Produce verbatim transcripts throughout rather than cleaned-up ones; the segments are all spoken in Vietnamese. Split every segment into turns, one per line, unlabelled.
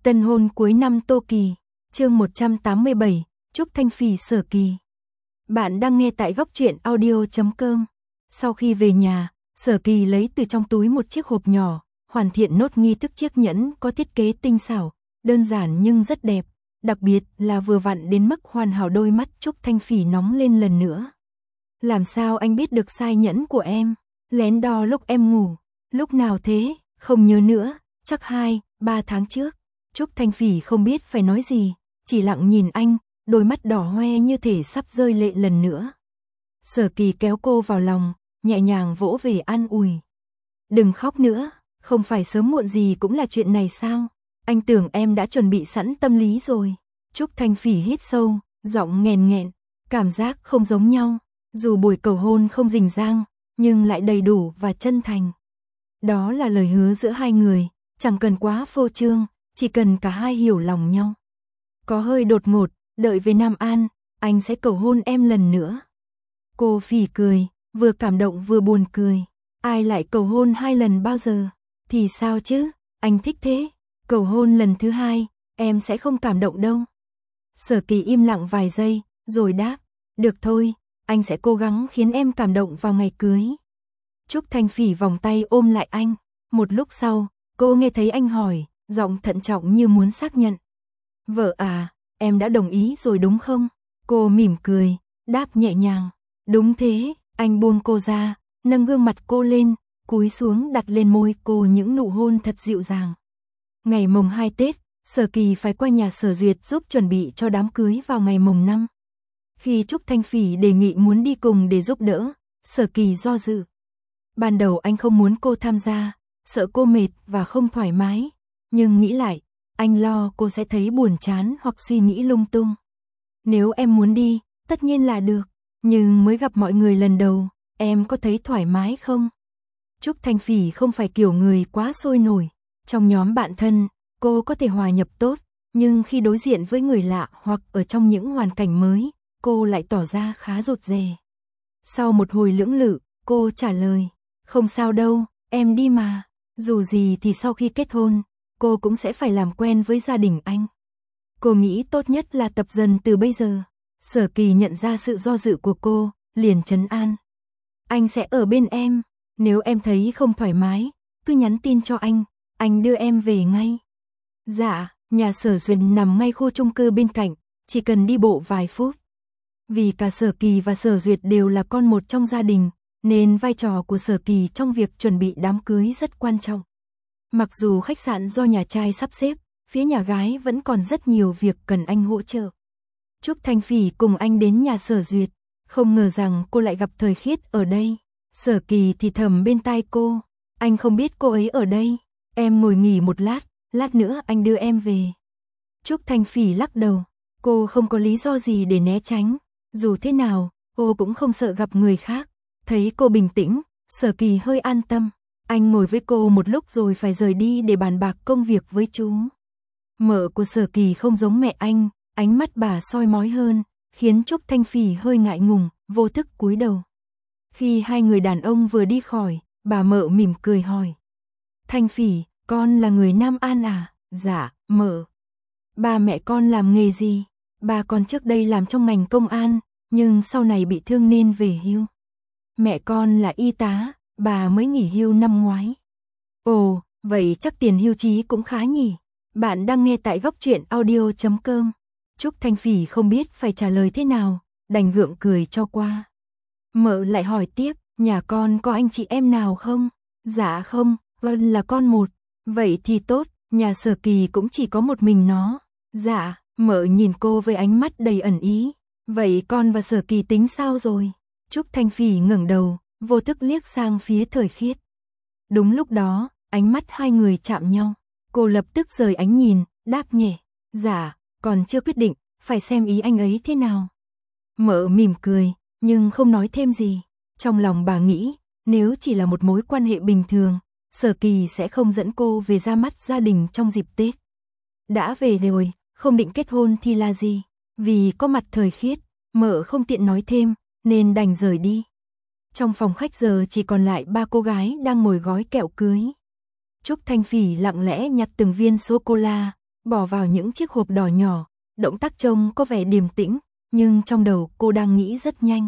Tân hôn cuối năm Tô Kỳ, chương một trăm tám mươi bảy, Trúc Thanh Phỉ Sở Kỳ. Bạn đang nghe tại góc truyện audio chấm com. Sau khi về nhà, Sở Kỳ lấy từ trong túi một chiếc hộp nhỏ, hoàn thiện nốt nghi thức chiếc nhẫn có thiết kế tinh xảo, đơn giản nhưng rất đẹp, đặc biệt là vừa vặn đến mức hoàn hảo. Đôi mắt Trúc Thanh Phỉ nóng lên lần nữa. Làm sao anh biết được size nhẫn của em? Lén đo lúc em ngủ. Lúc nào thế? Không nhớ nữa, chắc hai, ba tháng trước. Trúc Thanh Phỉ không biết phải nói gì, chỉ lặng nhìn anh, đôi mắt đỏ hoe như thể sắp rơi lệ lần nữa. Sở Kỳ kéo cô vào lòng, nhẹ nhàng vỗ về an ủi. Đừng khóc nữa, không phải sớm muộn gì cũng là chuyện này sao? Anh tưởng em đã chuẩn bị sẵn tâm lý rồi. Trúc Thanh Phỉ hít sâu, giọng nghẹn nghẹn, cảm giác không giống nhau. Dù buổi cầu hôn không rình rang, nhưng lại đầy đủ và chân thành. Đó là lời hứa giữa hai người, chẳng cần quá phô trương, chỉ cần cả hai hiểu lòng nhau. Có hơi đột ngột, đợi về Nam An, anh sẽ cầu hôn em lần nữa. Cô phỉ cười, vừa cảm động vừa buồn cười. Ai lại cầu hôn hai lần bao giờ? Thì sao chứ, anh thích thế. Cầu hôn lần thứ hai, em sẽ không cảm động đâu. Sở Kỳ im lặng vài giây, rồi đáp, được thôi, anh sẽ cố gắng khiến em cảm động vào ngày cưới. Trúc Thanh Phỉ vòng tay ôm lại anh. Một lúc sau, cô nghe thấy anh hỏi, giọng thận trọng như muốn xác nhận. Vợ à, em đã đồng ý rồi đúng không? Cô mỉm cười, đáp nhẹ nhàng. Đúng thế, anh buông cô ra, nâng gương mặt cô lên, cúi xuống đặt lên môi cô những nụ hôn thật dịu dàng. Ngày mồng hai Tết, Sở Kỳ phải qua nhà Sở Duyệt giúp chuẩn bị cho đám cưới vào ngày mồng năm. Khi Trúc Thanh Phỉ đề nghị muốn đi cùng để giúp đỡ, Sở Kỳ do dự. Ban đầu anh không muốn cô tham gia, sợ cô mệt và không thoải mái, nhưng nghĩ lại, anh lo cô sẽ thấy buồn chán hoặc suy nghĩ lung tung. Nếu em muốn đi, tất nhiên là được, nhưng mới gặp mọi người lần đầu, em có thấy thoải mái không? Trúc Thanh Phỉ không phải kiểu người quá sôi nổi, trong nhóm bạn thân, cô có thể hòa nhập tốt, nhưng khi đối diện với người lạ hoặc ở trong những hoàn cảnh mới, cô lại tỏ ra khá rụt rè. Sau một hồi lưỡng lự, cô trả lời, không sao đâu, em đi mà. Dù gì thì sau khi kết hôn, cô cũng sẽ phải làm quen với gia đình anh. Cô nghĩ tốt nhất là tập dần từ bây giờ. Sở Kỳ nhận ra sự do dự của cô, liền trấn an. Anh sẽ ở bên em, nếu em thấy không thoải mái, cứ nhắn tin cho anh, anh đưa em về ngay. Dạ, nhà Sở Duyệt nằm ngay khu chung cư bên cạnh, chỉ cần đi bộ vài phút. Vì cả Sở Kỳ và Sở Duyệt đều là con một trong gia đình, nên vai trò của Sở Kỳ trong việc chuẩn bị đám cưới rất quan trọng. Mặc dù khách sạn do nhà trai sắp xếp, phía nhà gái vẫn còn rất nhiều việc cần anh hỗ trợ. Trúc Thanh Phỉ cùng anh đến nhà Sở Duyệt, không ngờ rằng cô lại gặp Thời Khiết ở đây. Sở Kỳ thì thầm bên tai cô, anh không biết cô ấy ở đây, em ngồi nghỉ một lát, lát nữa anh đưa em về. Trúc Thanh Phỉ lắc đầu, cô không có lý do gì để né tránh, dù thế nào, cô cũng không sợ gặp người khác. Thấy cô bình tĩnh, Sở Kỳ hơi an tâm. Anh ngồi với cô một lúc rồi phải rời đi để bàn bạc công việc với chú. Mợ của Sở Kỳ không giống mẹ anh, ánh mắt bà soi mói hơn, khiến Trúc Thanh Phỉ hơi ngại ngùng, vô thức cúi đầu. Khi hai người đàn ông vừa đi khỏi, bà mợ mỉm cười hỏi. Thanh Phỉ, con là người Nam An à? Dạ, mợ. Ba mẹ con làm nghề gì? Ba con trước đây làm trong ngành công an, nhưng sau này bị thương nên về hưu. Mẹ con là y tá, bà mới nghỉ hưu năm ngoái. Ồ, vậy chắc tiền hưu trí cũng khá nhỉ. Bạn đang nghe tại góc truyện audio chấm com. Trúc Thanh Phỉ không biết phải trả lời thế nào, đành gượng cười cho qua. Mợ lại hỏi tiếp, nhà con có anh chị em nào không? Dạ không, Vân là con một. Vậy thì tốt, nhà Sở Kỳ cũng chỉ có một mình nó. Dạ, mợ nhìn cô với ánh mắt đầy ẩn ý. Vậy con và Sở Kỳ tính sao rồi? Trúc Thanh Phỉ ngẩng đầu, vô thức liếc sang phía Thời Khiết. Đúng lúc đó, ánh mắt hai người chạm nhau. Cô lập tức rời ánh nhìn, đáp nhẹ. Dạ, còn chưa quyết định, phải xem ý anh ấy thế nào. Mợ mỉm cười, nhưng không nói thêm gì. Trong lòng bà nghĩ, nếu chỉ là một mối quan hệ bình thường, Sở Kỳ sẽ không dẫn cô về ra mắt gia đình trong dịp Tết. Đã về rồi, không định kết hôn thì là gì? Vì có mặt Thời Khiết, mợ không tiện nói thêm, nên đành rời đi. Trong phòng khách giờ chỉ còn lại ba cô gái đang ngồi gói kẹo cưới. Trúc Thanh Phỉ lặng lẽ nhặt từng viên sô-cô-la, bỏ vào những chiếc hộp đỏ nhỏ, động tác trông có vẻ điềm tĩnh, nhưng trong đầu cô đang nghĩ rất nhanh.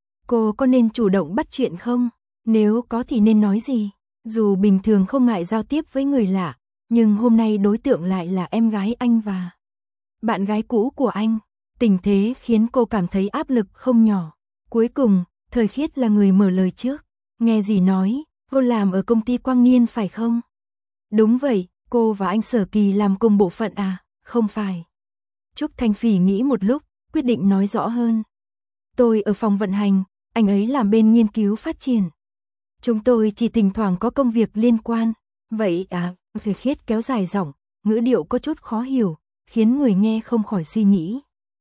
Cô có nên chủ động bắt chuyện không? Nếu có thì nên nói gì? Dù bình thường không ngại giao tiếp với người lạ, nhưng hôm nay đối tượng lại là em gái anh và bạn gái cũ của anh. Tình thế khiến cô cảm thấy áp lực không nhỏ. Cuối cùng, Thời Khiết là người mở lời trước. Nghe gì nói, cô làm ở công ty Quang Niên phải không? Đúng vậy, cô và anh Sở Kỳ làm cùng bộ phận à? Không phải. Trúc Thanh Phỉ nghĩ một lúc, quyết định nói rõ hơn. Tôi ở phòng vận hành, anh ấy làm bên nghiên cứu phát triển. Chúng tôi chỉ thỉnh thoảng có công việc liên quan. Vậy à? Thời Khiết kéo dài giọng, ngữ điệu có chút khó hiểu, khiến người nghe không khỏi suy nghĩ.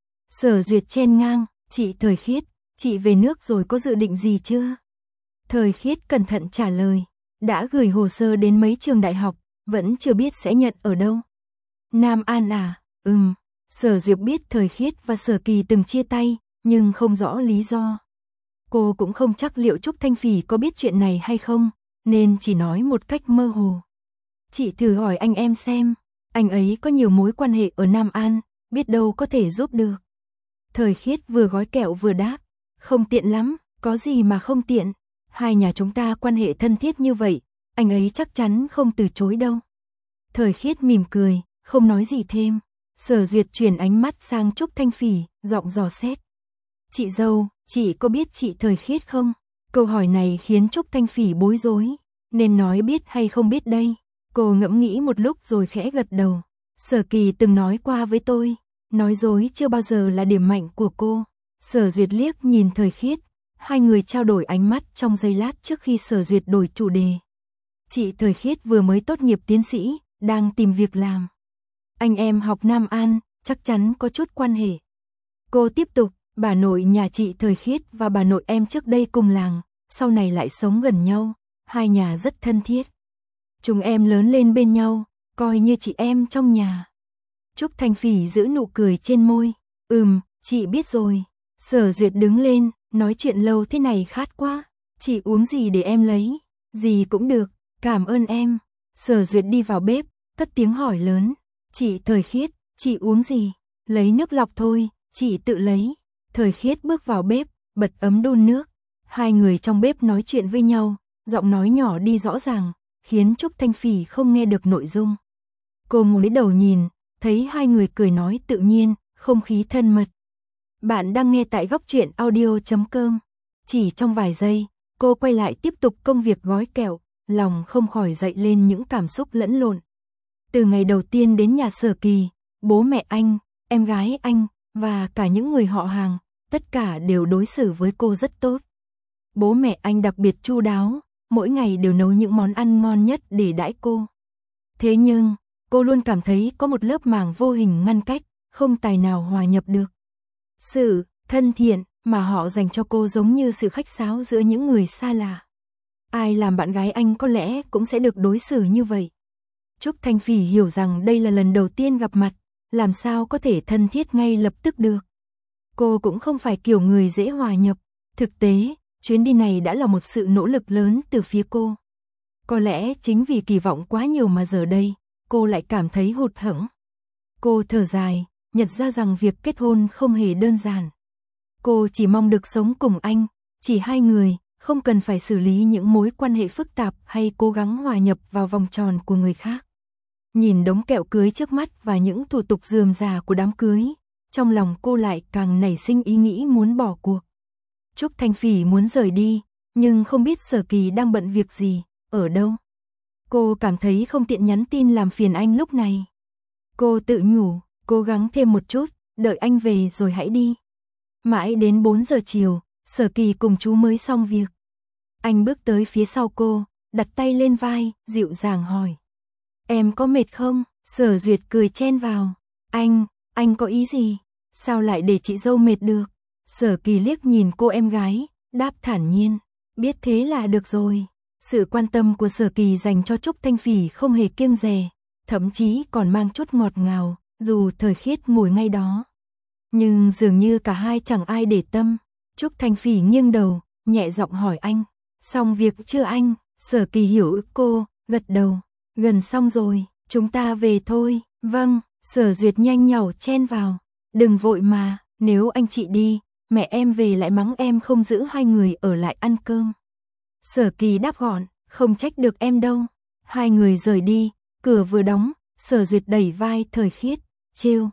Sở Duyệt chen ngang, chị Thời Khiết, chị về nước rồi có dự định gì chưa? Thời Khiết cẩn thận trả lời, đã gửi hồ sơ đến mấy trường đại học, vẫn chưa biết sẽ nhận ở đâu. Nam An à? Ừm. Sở Duyệt biết Thời Khiết và Sở Kỳ từng chia tay, nhưng không rõ lý do. Cô cũng không chắc liệu Trúc Thanh Phỉ có biết chuyện này hay không, nên chỉ nói một cách mơ hồ. Chị thử hỏi anh em xem, anh ấy có nhiều mối quan hệ ở Nam An, biết đâu có thể giúp được. Thời Khiết vừa gói kẹo vừa đáp, không tiện lắm, có gì mà không tiện. Hai nhà chúng ta quan hệ thân thiết như vậy, anh ấy chắc chắn không từ chối đâu. Thời Khiết mỉm cười, không nói gì thêm. Sở Duyệt chuyển ánh mắt sang Trúc Thanh Phỉ, giọng dò xét. Chị dâu, chị có biết chị Thời Khiết không? Câu hỏi này khiến Trúc Thanh Phỉ bối rối, nên nói biết hay không biết đây. Cô ngẫm nghĩ một lúc rồi khẽ gật đầu. Sở Kỳ từng nói qua với tôi, nói dối chưa bao giờ là điểm mạnh của cô. Sở Duyệt liếc nhìn Thời Khiết, hai người trao đổi ánh mắt trong giây lát trước khi Sở Duyệt đổi chủ đề. Chị Thời Khiết vừa mới tốt nghiệp tiến sĩ, đang tìm việc làm. Anh em học Nam An, chắc chắn có chút quan hệ. Cô tiếp tục, bà nội nhà chị Thời Khiết và bà nội em trước đây cùng làng, sau này lại sống gần nhau, hai nhà rất thân thiết. Chúng em lớn lên bên nhau, coi như chị em trong nhà. Trúc Thanh Phỉ giữ nụ cười trên môi. Ừm, chị biết rồi. Sở Duyệt đứng lên, nói chuyện lâu thế này khát quá. Chị uống gì để em lấy? Gì cũng được, cảm ơn em. Sở Duyệt đi vào bếp, cất tiếng hỏi lớn. Chị Thời Khiết, chị uống gì? Lấy nước lọc thôi, chị tự lấy. Thời Khiết bước vào bếp, bật ấm đun nước. Hai người trong bếp nói chuyện với nhau, giọng nói nhỏ đi rõ ràng, khiến Trúc Thanh Phỉ không nghe được nội dung. Cô ngồi đầu nhìn, thấy hai người cười nói tự nhiên, không khí thân mật. Bạn đang nghe tại góc truyện audio chấm com. Chỉ trong vài giây, cô quay lại tiếp tục công việc gói kẹo, lòng không khỏi dậy lên những cảm xúc lẫn lộn. Từ ngày đầu tiên đến nhà Sở Kỳ, bố mẹ anh, em gái anh và cả những người họ hàng, tất cả đều đối xử với cô rất tốt. Bố mẹ anh đặc biệt chu đáo, mỗi ngày đều nấu những món ăn ngon nhất để đãi cô. Thế nhưng, cô luôn cảm thấy có một lớp màng vô hình ngăn cách, không tài nào hòa nhập được. Sự thân thiện mà họ dành cho cô giống như sự khách sáo giữa những người xa lạ. Ai làm bạn gái anh có lẽ cũng sẽ được đối xử như vậy. Trúc Thanh Phỉ hiểu rằng đây là lần đầu tiên gặp mặt, làm sao có thể thân thiết ngay lập tức được. Cô cũng không phải kiểu người dễ hòa nhập. Thực tế, chuyến đi này đã là một sự nỗ lực lớn từ phía cô. Có lẽ chính vì kỳ vọng quá nhiều mà giờ đây, cô lại cảm thấy hụt hẫng. Cô thở dài, nhận ra rằng việc kết hôn không hề đơn giản. Cô chỉ mong được sống cùng anh, chỉ hai người, không cần phải xử lý những mối quan hệ phức tạp hay cố gắng hòa nhập vào vòng tròn của người khác. Nhìn đống kẹo cưới trước mắt và những thủ tục rườm rà của đám cưới, trong lòng cô lại càng nảy sinh ý nghĩ muốn bỏ cuộc. Trúc Thanh Phỉ muốn rời đi, nhưng không biết Sở Kỳ đang bận việc gì, ở đâu. Cô cảm thấy không tiện nhắn tin làm phiền anh lúc này. Cô tự nhủ, cố gắng thêm một chút, đợi anh về rồi hãy đi. Mãi đến bốn giờ chiều, Sở Kỳ cùng chú mới xong việc. Anh bước tới phía sau cô, đặt tay lên vai, dịu dàng hỏi. Em có mệt không? Sở Duyệt cười chen vào. Anh, anh có ý gì? Sao lại để chị dâu mệt được? Sở Kỳ liếc nhìn cô em gái, đáp thản nhiên. Biết thế là được rồi. Sự quan tâm của Sở Kỳ dành cho Trúc Thanh Phỉ không hề kiêng dè, thậm chí còn mang chút ngọt ngào, dù Thời Khiết ngồi ngay đó. Nhưng dường như cả hai chẳng ai để tâm. Trúc Thanh Phỉ nghiêng đầu, nhẹ giọng hỏi anh. Xong việc chưa anh? Sở Kỳ hiểu cô, gật đầu. Gần xong rồi, chúng ta về thôi. Vâng, Sở Duyệt nhanh nhảu chen vào. Đừng vội mà, nếu anh chị đi, mẹ em về lại mắng em không giữ hai người ở lại ăn cơm. Sở Kỳ đáp gọn, không trách được em đâu. Hai người rời đi, cửa vừa đóng, Sở Duyệt đẩy vai Thời Khiết, trêu.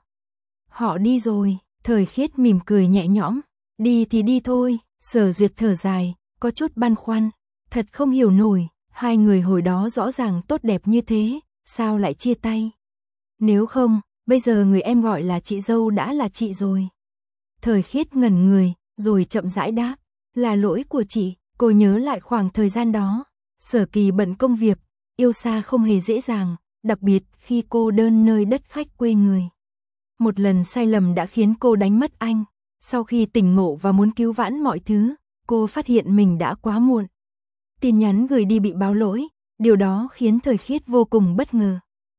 Họ đi rồi, Thời Khiết mỉm cười nhẹ nhõm. Đi thì đi thôi, Sở Duyệt thở dài, có chút băn khoăn. Thật không hiểu nổi, hai người hồi đó rõ ràng tốt đẹp như thế, sao lại chia tay? Nếu không, bây giờ người em gọi là chị dâu đã là chị rồi. Thời Khiết ngẩn người, rồi chậm rãi đáp. Là lỗi của chị, cô nhớ lại khoảng thời gian đó. Sở Kỳ bận công việc, yêu xa không hề dễ dàng, đặc biệt khi cô đơn nơi đất khách quê người. Một lần sai lầm đã khiến cô đánh mất anh. Sau khi tỉnh ngộ và muốn cứu vãn mọi thứ, cô phát hiện mình đã quá muộn. Tin nhắn gửi đi bị báo lỗi, điều đó khiến Thời Khiết vô cùng bất ngờ.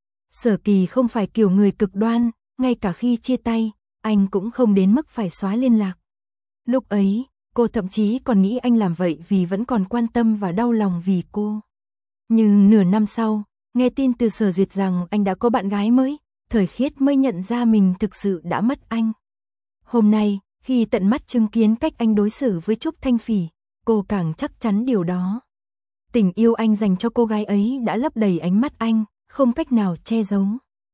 Sở Kỳ không phải kiểu người cực đoan, ngay cả khi chia tay, anh cũng không đến mức phải xóa liên lạc. Lúc ấy, cô thậm chí còn nghĩ anh làm vậy vì vẫn còn quan tâm và đau lòng vì cô. Nhưng nửa năm sau, nghe tin từ Sở Duyệt rằng anh đã có bạn gái mới, Thời Khiết mới nhận ra mình thực sự đã mất anh. Hôm nay, khi tận mắt chứng kiến cách anh đối xử với Trúc Thanh Phỉ, cô càng chắc chắn điều đó. Tình yêu anh dành cho cô gái ấy đã lấp đầy ánh mắt anh, không cách nào che giấu.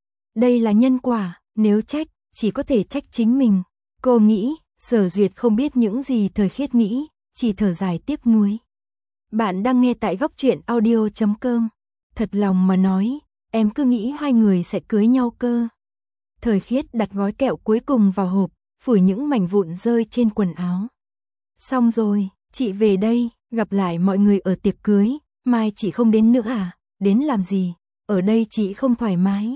Đây là nhân quả, nếu trách, chỉ có thể trách chính mình. Cô nghĩ, Sở Duyệt không biết những gì Thời Khiết nghĩ, chỉ thở dài tiếc nuối. Bạn đang nghe tại góc truyện audio chấm com. Thật lòng mà nói, em cứ nghĩ hai người sẽ cưới nhau cơ. Thời Khiết đặt gói kẹo cuối cùng vào hộp, phủi những mảnh vụn rơi trên quần áo. Xong rồi, chị về đây, gặp lại mọi người ở tiệc cưới, mai chị không đến nữa à? Đến làm gì? Ở đây chị không thoải mái.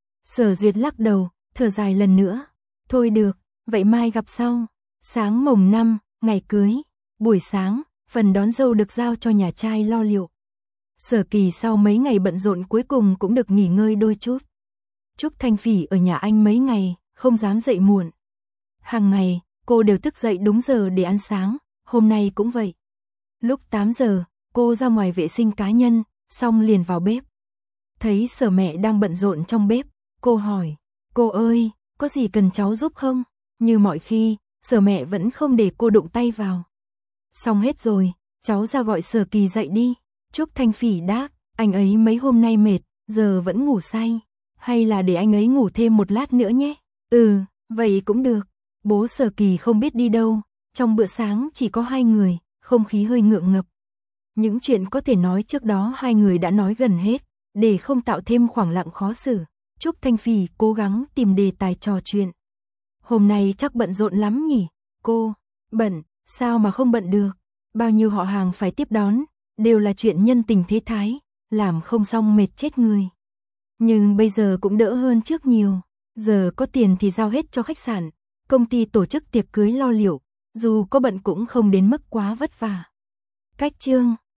Sở Duyệt lắc đầu, thở dài lần nữa. Thôi được, vậy mai gặp sau. Sáng mồng năm, ngày cưới. Buổi sáng, phần đón dâu được giao cho nhà trai lo liệu. Sở Kỳ sau mấy ngày bận rộn cuối cùng cũng được nghỉ ngơi đôi chút. Trúc Thanh Phỉ ở nhà anh mấy ngày, không dám dậy muộn. Hàng ngày, cô đều thức dậy đúng giờ để ăn sáng, hôm nay cũng vậy. Lúc tám giờ, cô ra ngoài vệ sinh cá nhân, xong liền vào bếp. Thấy Sở mẹ đang bận rộn trong bếp, cô hỏi, cô ơi, có gì cần cháu giúp không? Như mọi khi, Sở mẹ vẫn không để cô đụng tay vào. Xong hết rồi, cháu ra gọi Sở Kỳ dậy đi. Trúc Thanh Phỉ đáp, anh ấy mấy hôm nay mệt, giờ vẫn ngủ say. Hay là để anh ấy ngủ thêm một lát nữa nhé? Ừ, vậy cũng được. Bố Sở Kỳ không biết đi đâu, trong bữa sáng chỉ có hai người, không khí hơi ngượng ngập. Những chuyện có thể nói trước đó hai người đã nói gần hết, để không tạo thêm khoảng lặng khó xử. Trúc Thanh Phỉ cố gắng tìm đề tài trò chuyện. Hôm nay chắc bận rộn lắm nhỉ? Cô, bận, sao mà không bận được? Bao nhiêu họ hàng phải tiếp đón, đều là chuyện nhân tình thế thái, làm không xong mệt chết người. Nhưng bây giờ cũng đỡ hơn trước nhiều, giờ có tiền thì giao hết cho khách sạn, công ty tổ chức tiệc cưới lo liệu, dù có bận cũng không đến mức quá vất vả. Cách chương